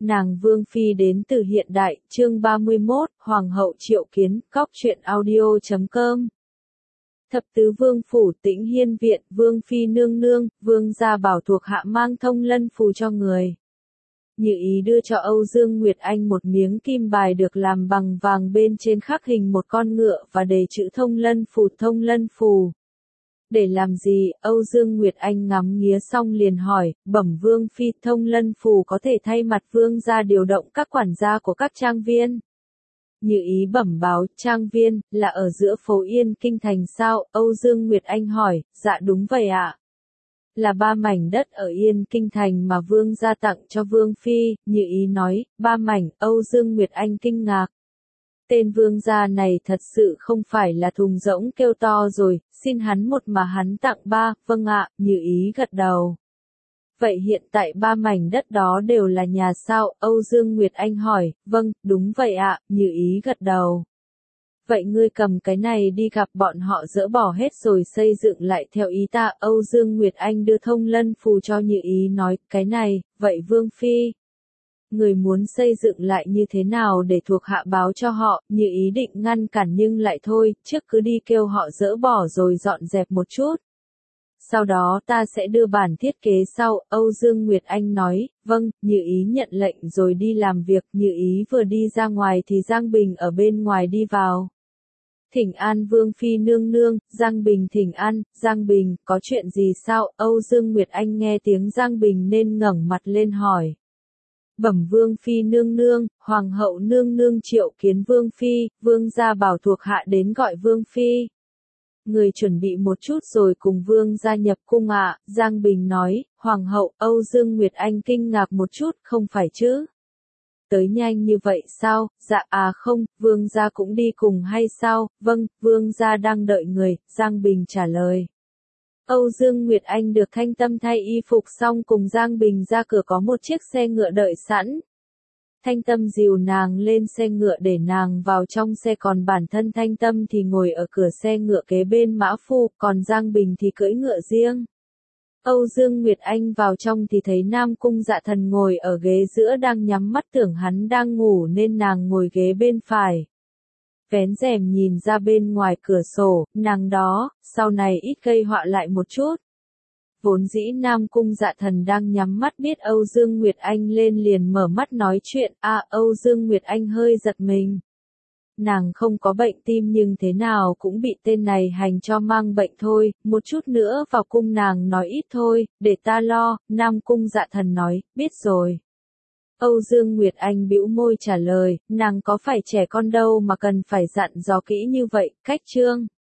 Nàng Vương Phi đến từ hiện đại, chương 31, Hoàng hậu triệu kiến, góc truyện audio.com. Thập tứ vương phủ Tĩnh Hiên viện, Vương Phi nương nương, Vương gia bảo thuộc hạ mang thông lân phù cho người. Như ý đưa cho Âu Dương Nguyệt Anh một miếng kim bài được làm bằng vàng, bên trên khắc hình một con ngựa và đề chữ thông lân phù. Để làm gì? Âu Dương Nguyệt Anh ngắm nghía xong liền hỏi, bẩm Vương Phi, thông lân phù có thể thay mặt Vương gia điều động các quản gia của các trang viên. Như ý bẩm báo, trang viên, là ở giữa phố Yên Kinh thành sao? Âu Dương Nguyệt Anh hỏi, dạ đúng vậy ạ. Là 3 mảnh đất ở Yên Kinh thành mà Vương gia tặng cho Vương Phi, Như ý nói, 3 mảnh, Âu Dương Nguyệt Anh kinh ngạc. Tên Vương gia này thật sự không phải là thùng rỗng kêu to rồi, xin hắn một mà hắn tặng 3, vâng ạ, Như ý gật đầu. Vậy hiện tại 3 mảnh đất đó đều là nhà sao? Âu Dương Nguyệt Anh hỏi, vâng, đúng vậy ạ, Như ý gật đầu. Vậy ngươi cầm cái này đi gặp bọn họ dỡ bỏ hết rồi xây dựng lại theo ý ta. Âu Dương Nguyệt Anh đưa thông lân phù cho Như ý nói, cái này, vậy Vương Phi. Người muốn xây dựng lại như thế nào để thuộc hạ báo cho họ? Như ý định ngăn cản nhưng lại thôi, trước cứ đi kêu họ dỡ bỏ rồi dọn dẹp một chút. Sau đó ta sẽ đưa bản thiết kế sau. Âu Dương Nguyệt Anh nói, vâng, Như ý nhận lệnh rồi đi làm việc. Như ý vừa đi ra ngoài thì Giang Bình ở bên ngoài đi vào. Thỉnh an Vương Phi nương nương. Giang Bình thỉnh an. Giang Bình, có chuyện gì sao? Âu Dương Nguyệt Anh nghe tiếng Giang Bình nên ngẩng mặt lên hỏi. Bẩm Vương Phi nương nương, Hoàng hậu nương nương triệu kiến Vương Phi, Vương gia bảo thuộc hạ đến gọi Vương Phi. Người chuẩn bị một chút rồi cùng Vương gia nhập cung ạ. Giang Bình nói. Hoàng hậu. Âu Dương Nguyệt Anh kinh ngạc một chút, không phải chứ? Tới nhanh như vậy sao? Dạ không, Vương gia cũng đi cùng hay sao? Vâng, Vương gia đang đợi người, Giang Bình trả lời. Âu Dương Nguyệt Anh được Thanh Tâm thay y phục xong cùng Giang Bình ra cửa, có một chiếc xe ngựa đợi sẵn. Thanh Tâm dìu nàng lên xe ngựa để nàng vào trong xe, còn bản thân Thanh Tâm thì ngồi ở cửa xe ngựa kế bên mã phu, còn Giang Bình thì cưỡi ngựa riêng. Âu Dương Nguyệt Anh vào trong thì thấy Nam Cung Dạ Thần ngồi ở ghế giữa đang nhắm mắt, tưởng hắn đang ngủ nên nàng ngồi ghế bên phải. Vén rèm nhìn ra bên ngoài cửa sổ, nàng đó, sau này ít gây họa lại một chút. Vốn dĩ Nam Cung Dạ Thần đang nhắm mắt biết Âu Dương Nguyệt Anh lên liền mở mắt nói chuyện. Âu Dương Nguyệt Anh hơi giật mình. Nàng không có bệnh tim nhưng thế nào cũng bị tên này hành cho mang bệnh thôi, một chút nữa vào cung nàng nói ít thôi, để ta lo. Nam Cung Dạ Thần nói, biết rồi. Âu Dương Nguyệt Anh bĩu môi trả lời, nàng có phải trẻ con đâu mà cần phải dặn dò kỹ như vậy. Cách chương